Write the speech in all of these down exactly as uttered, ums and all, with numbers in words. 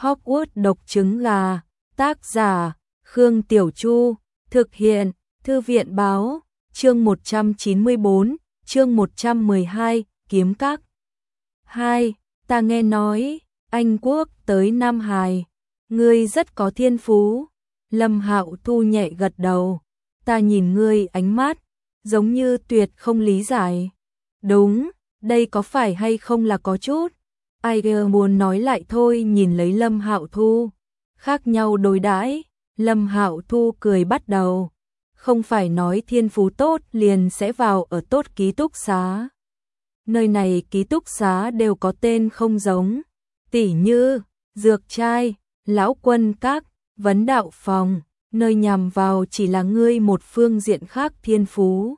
Hogwarts độc trứng gà, tác giả, Khương Tiểu Chu, thực hiện, Thư viện báo, chương một trăm chín mươi tư, chương một trăm mười hai, kiếm các. hai. Ta nghe nói, Anh Quốc tới Nam Hải, ngươi rất có thiên phú. Lâm Hạo Thu nhẹ gật đầu, ta nhìn ngươi ánh mắt, giống như tuyệt không lý giải. Đúng, đây có phải hay không là có chút. Ai muốn nói lại thôi, nhìn lấy Lâm Hạo Thu, khác nhau đối đãi. Lâm Hạo Thu cười bắt đầu, không phải nói thiên phú tốt liền sẽ vào ở tốt ký túc xá. Nơi này ký túc xá đều có tên không giống, tỉ như dược trai, lão quân các, vấn đạo phòng, nơi nhằm vào chỉ là ngươi một phương diện khác thiên phú.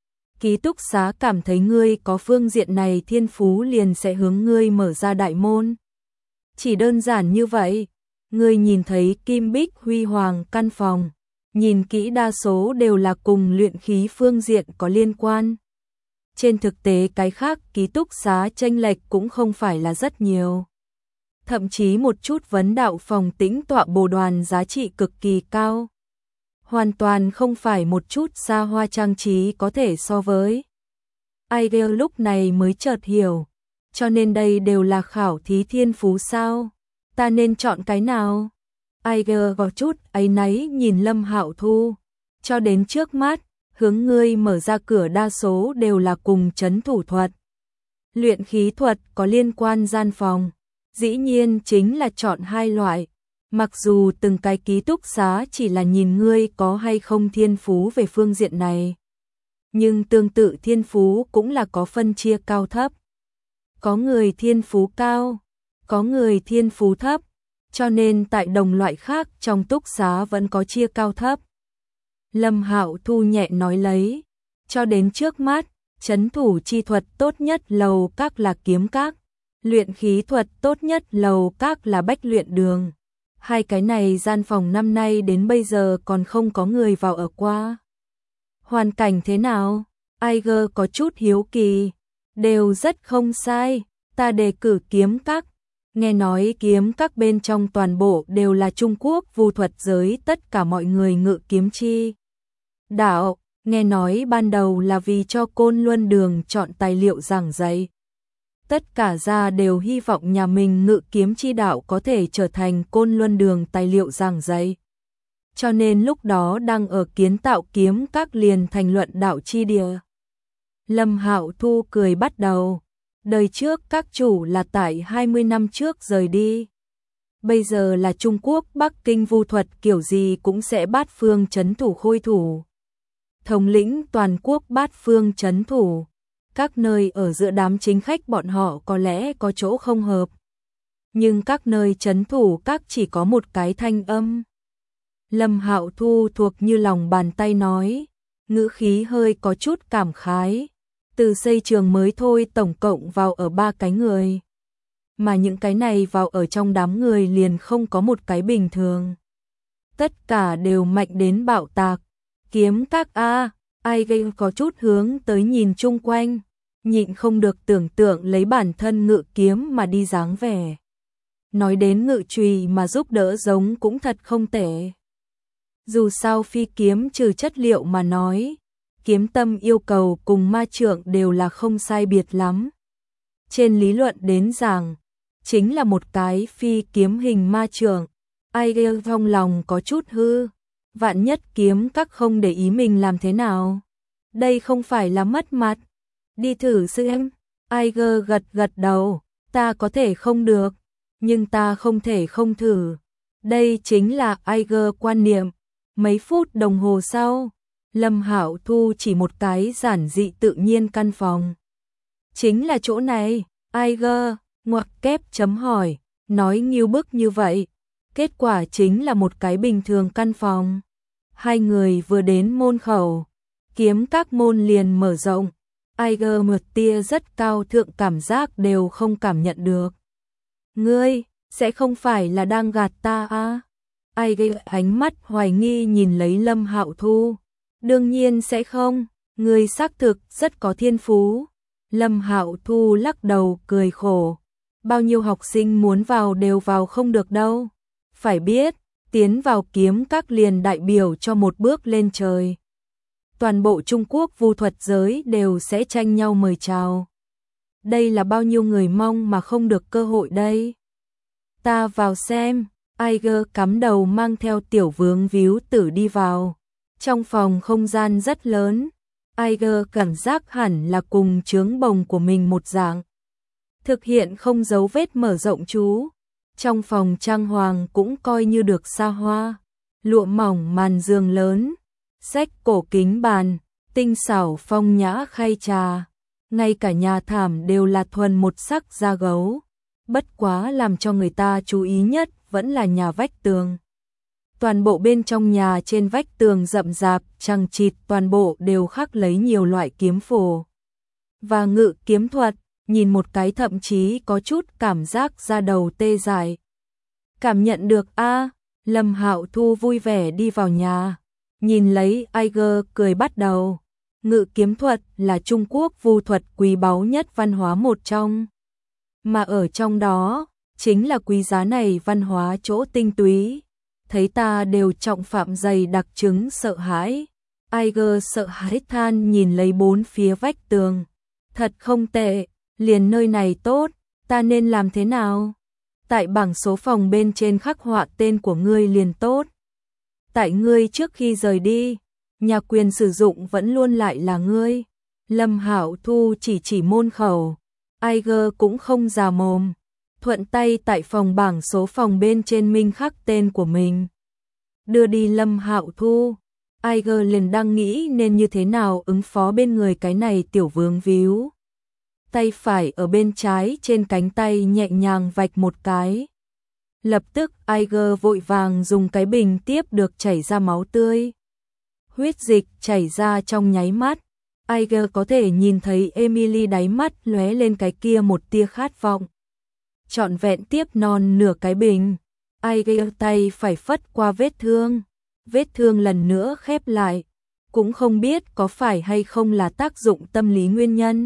Ký túc xá cảm thấy ngươi có phương diện này thiên phú liền sẽ hướng ngươi mở ra đại môn. Chỉ đơn giản như vậy. Ngươi nhìn thấy kim bích huy hoàng căn phòng, nhìn kỹ đa số đều là cùng luyện khí phương diện có liên quan. Trên thực tế cái khác ký túc xá chênh lệch cũng không phải là rất nhiều. Thậm chí một chút vấn đạo phòng tĩnh tọa bồ đoàn giá trị cực kỳ cao. Hoàn toàn không phải một chút xa hoa trang trí có thể so với. Aigel lúc này mới chợt hiểu, cho nên đây đều là khảo thí thiên phú sao? Ta nên chọn cái nào? Aigel có chút áy náy nhìn Lâm Hạo Thu, cho đến trước mắt, hướng ngươi mở ra cửa đa số đều là cùng trấn thủ thuật. Luyện khí thuật có liên quan gian phòng, dĩ nhiên chính là chọn hai loại. Mặc dù từng cái ký túc xá chỉ là nhìn ngươi có hay không thiên phú về phương diện này, nhưng tương tự thiên phú cũng là có phân chia cao thấp. Có người thiên phú cao, có người thiên phú thấp, cho nên tại đồng loại khác trong túc xá vẫn có chia cao thấp. Lâm Hạo Thu nhẹ nói lấy, cho đến trước mắt, trấn thủ chi thuật tốt nhất lầu các là kiếm các, luyện khí thuật tốt nhất lầu các là bách luyện đường. Hai cái này gian phòng năm nay đến bây giờ còn không có người vào ở qua. Hoàn cảnh thế nào? Aiger có chút hiếu kỳ. Đều rất không sai, ta đề cử kiếm các. Nghe nói kiếm các bên trong toàn bộ đều là Trung Quốc vu thuật giới tất cả mọi người ngự kiếm chi đạo. Nghe nói ban đầu là vì cho Côn Luân Đường chọn tài liệu giảng dạy. Tất cả gia đều hy vọng nhà mình ngự kiếm chi đạo có thể trở thành Côn Luân Đường tài liệu giảng dạy. Cho nên lúc đó đang ở kiến tạo kiếm các liền thành luận đạo chi địa. Lâm Hạo Thu cười bắt đầu. Đời trước các chủ là tại hai mươi năm trước rời đi. Bây giờ là Trung Quốc Bắc Kinh vu thuật kiểu gì cũng sẽ bát phương trấn thủ khôi thủ. Thống lĩnh toàn quốc bát phương trấn thủ. Các nơi ở giữa đám chính khách bọn họ có lẽ có chỗ không hợp. Nhưng các nơi trấn thủ các chỉ có một cái thanh âm. Lâm Hạo Thu thuộc như lòng bàn tay nói, ngữ khí hơi có chút cảm khái. Từ xây trường mới thôi tổng cộng vào ở ba cái người. Mà những cái này vào ở trong đám người liền không có một cái bình thường. Tất cả đều mạnh đến bạo tạc. Kiếm các A, ai gây có chút hướng tới nhìn chung quanh. Nhịn không được tưởng tượng lấy bản thân ngự kiếm mà đi dáng vẻ. Nói đến ngự chùy mà giúp đỡ giống cũng thật không tệ. Dù sao phi kiếm trừ chất liệu mà nói, kiếm tâm yêu cầu cùng ma trượng đều là không sai biệt lắm. Trên lý luận đến giảng, chính là một cái phi kiếm hình ma trượng. Ai ghê trong lòng có chút hư, vạn nhất kiếm các không để ý mình làm thế nào. Đây không phải là mất mặt. Đi thử xem. Aiger gật gật đầu, ta có thể không được, nhưng ta không thể không thử. Đây chính là Aiger quan niệm. Mấy phút đồng hồ sau, Lâm Hạo Thu chỉ một cái giản dị tự nhiên căn phòng. Chính là chỗ này, Aiger, ngoặc kép chấm hỏi, nói nghiêu bức như vậy. Kết quả chính là một cái bình thường căn phòng. Hai người vừa đến môn khẩu, kiếm các môn liền mở rộng. Aiger một tia rất cao thượng cảm giác đều không cảm nhận được. Ngươi, sẽ không phải là đang gạt ta à? Aiger ánh mắt hoài nghi nhìn lấy Lâm Hạo Thu. Đương nhiên sẽ không, ngươi xác thực rất có thiên phú. Lâm Hạo Thu lắc đầu cười khổ. bao nhiêu học sinh muốn vào đều vào không được đâu. Phải biết, tiến vào kiếm các liền đại biểu cho một bước lên trời. Toàn bộ Trung Quốc vu thuật giới đều sẽ tranh nhau mời chào. Đây là bao nhiêu người mong mà không được cơ hội đây. Ta vào xem. Iger cắm đầu mang theo tiểu vướng víu tử đi vào. Trong phòng không gian rất lớn, Iger cảm giác hẳn là cùng trướng bồng của mình một dạng. Thực hiện không dấu vết mở rộng chú. Trong phòng trang hoàng cũng coi như được xa hoa. Lụa mỏng màn giường lớn, sách cổ kính bàn, tinh xảo phong nhã khay trà. Ngay cả nhà thảm đều là thuần một sắc da gấu. Bất quá làm cho người ta chú ý nhất vẫn là nhà vách tường. Toàn bộ bên trong nhà trên vách tường rậm rạp, chằng chịt toàn bộ đều khắc lấy nhiều loại kiếm phổ và ngự kiếm thuật, nhìn một cái thậm chí có chút cảm giác da đầu tê dại. Cảm nhận được a, à, Lâm Hạo Thu vui vẻ đi vào nhà, nhìn lấy Iger cười bắt đầu. Ngự kiếm thuật là Trung Quốc vu thuật quý báu nhất văn hóa một trong, mà ở trong đó chính là quý giá này văn hóa chỗ tinh túy. Thấy ta đều trọng phạm dày đặc chứng sợ hãi. Iger sợ hãi than nhìn lấy bốn phía vách tường. Thật không tệ, liền nơi này tốt, ta nên làm thế nào? Tại bảng số phòng bên trên khắc họa tên của ngươi liền tốt. Tại ngươi trước khi rời đi, nhà quyền sử dụng vẫn luôn lại là ngươi. Lâm Hạo Thu chỉ chỉ môn khẩu. Iger cũng không già mồm. Thuận tay tại phòng bảng số phòng bên trên minh khắc tên của mình. Đưa đi Lâm Hạo Thu. Iger liền đang nghĩ nên như thế nào ứng phó bên người cái này tiểu vướng víu. Tay phải ở bên trái trên cánh tay nhẹ nhàng vạch một cái. Lập tức Iger vội vàng dùng cái bình tiếp được chảy ra máu tươi. Huyết dịch chảy ra trong nháy mắt. Iger có thể nhìn thấy Emily đáy mắt lóe lên cái kia một tia khát vọng. Trọn vẹn tiếp non nửa cái bình. Iger tay phải phất qua vết thương. Vết thương lần nữa khép lại. Cũng không biết có phải hay không là tác dụng tâm lý nguyên nhân.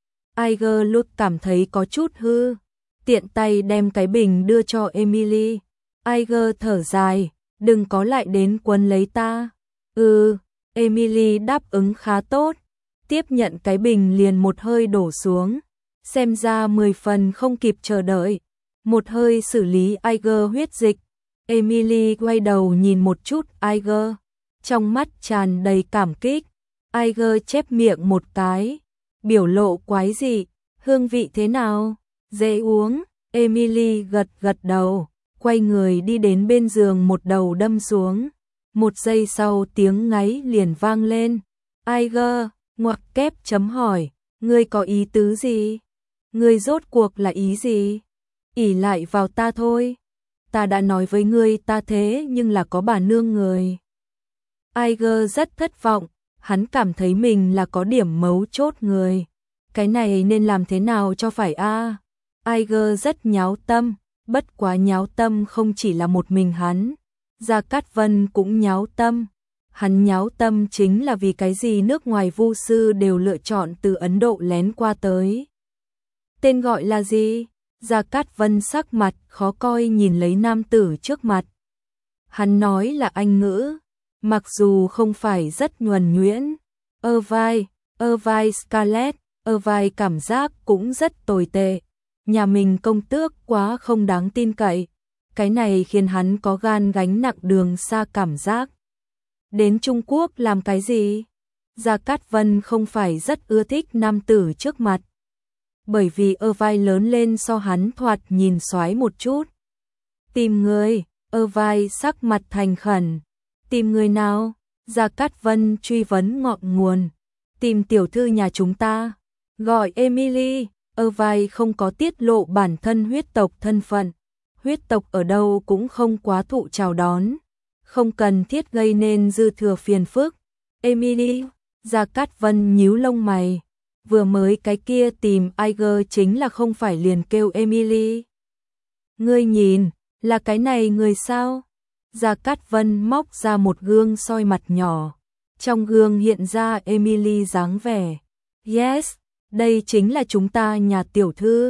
Iger lúc cảm thấy có chút hư. Tiện tay đem cái bình đưa cho Emily. Iger thở dài. Đừng có lại đến quấn lấy ta. Ừ, Emily đáp ứng khá tốt. Tiếp nhận cái bình liền một hơi đổ xuống. Xem ra mười phần không kịp chờ đợi. Một hơi xử lý Iger huyết dịch. Emily quay đầu nhìn một chút Iger. Trong mắt tràn đầy cảm kích. Iger chép miệng một cái. Biểu lộ quái dị. Hương vị thế nào? Dễ uống. Emily gật gật đầu. Quay người đi đến bên giường một đầu đâm xuống. Một giây sau tiếng ngáy liền vang lên. Iger, ngoặc kép chấm hỏi. Ngươi có ý tứ gì? Ngươi rốt cuộc là ý gì? Ỷ lại vào ta thôi. Ta đã nói với ngươi ta thế nhưng là có bà nương người. Iger rất thất vọng. Hắn cảm thấy mình là có điểm mấu chốt người. Cái này nên làm thế nào cho phải a? À? Iger rất nháo tâm. Bất quá nháo tâm không chỉ là một mình hắn. Gia Cát Vân cũng nháo tâm. Hắn nháo tâm chính là vì cái gì nước ngoài vu sư đều lựa chọn từ Ấn Độ lén qua tới. Tên gọi là gì? Gia Cát Vân sắc mặt khó coi nhìn lấy nam tử trước mặt. Hắn nói là Anh ngữ, mặc dù không phải rất nhuần nhuyễn. Irvine, Irvine Scarlett, Irvine cảm giác cũng rất tồi tệ. Nhà mình công tước quá không đáng tin cậy. Cái này khiến hắn có gan gánh nặng đường xa cảm giác. Đến Trung Quốc làm cái gì? Gia Cát Vân không phải rất ưa thích nam tử trước mặt. Bởi vì Irvine lớn lên so hắn thoạt nhìn xoái một chút. Tìm người, Irvine sắc mặt thành khẩn. Tìm người nào? Gia Cát Vân truy vấn ngọn nguồn. Tìm tiểu thư nhà chúng ta. Gọi Emily. Irvine không có tiết lộ bản thân huyết tộc thân phận. Huyết tộc ở đâu cũng không quá thụ chào đón. Không cần thiết gây nên dư thừa phiền phức. Emily, Gia Cát Vân nhíu lông mày. Vừa mới cái kia tìm Iger chính là không phải liền kêu Emily. Ngươi nhìn, là cái này người sao? Gia Cát Vân móc ra một gương soi mặt nhỏ. Trong gương hiện ra Emily dáng vẻ. Yes, đây chính là chúng ta nhà tiểu thư.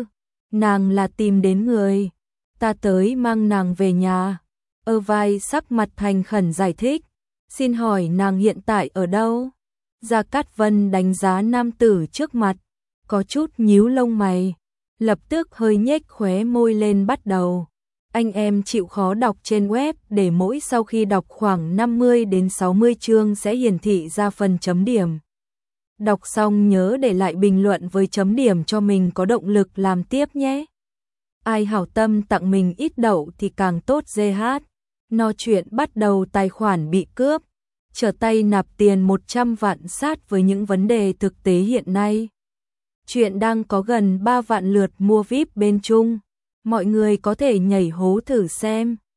Nàng là tìm đến người, ta tới mang nàng về nhà. Ơ Vai sắc mặt thành khẩn giải thích, xin hỏi nàng hiện tại ở đâu? Gia Cát Vân đánh giá nam tử trước mặt, có chút nhíu lông mày, lập tức hơi nhếch khóe môi lên bắt đầu. Anh em chịu khó đọc trên web để mỗi sau khi đọc khoảng năm mươi đến sáu mươi chương sẽ hiển thị ra phần chấm điểm. Đọc xong nhớ để lại bình luận với chấm điểm cho mình có động lực làm tiếp nhé. Ai hảo tâm tặng mình ít đậu thì càng tốt giê hát. No chuyện bắt đầu tài khoản bị cướp, trở tay nạp tiền một trăm vạn sát với những vấn đề thực tế hiện nay. Chuyện đang có gần ba vạn lượt mua víp bên Trung, mọi người có thể nhảy hố thử xem.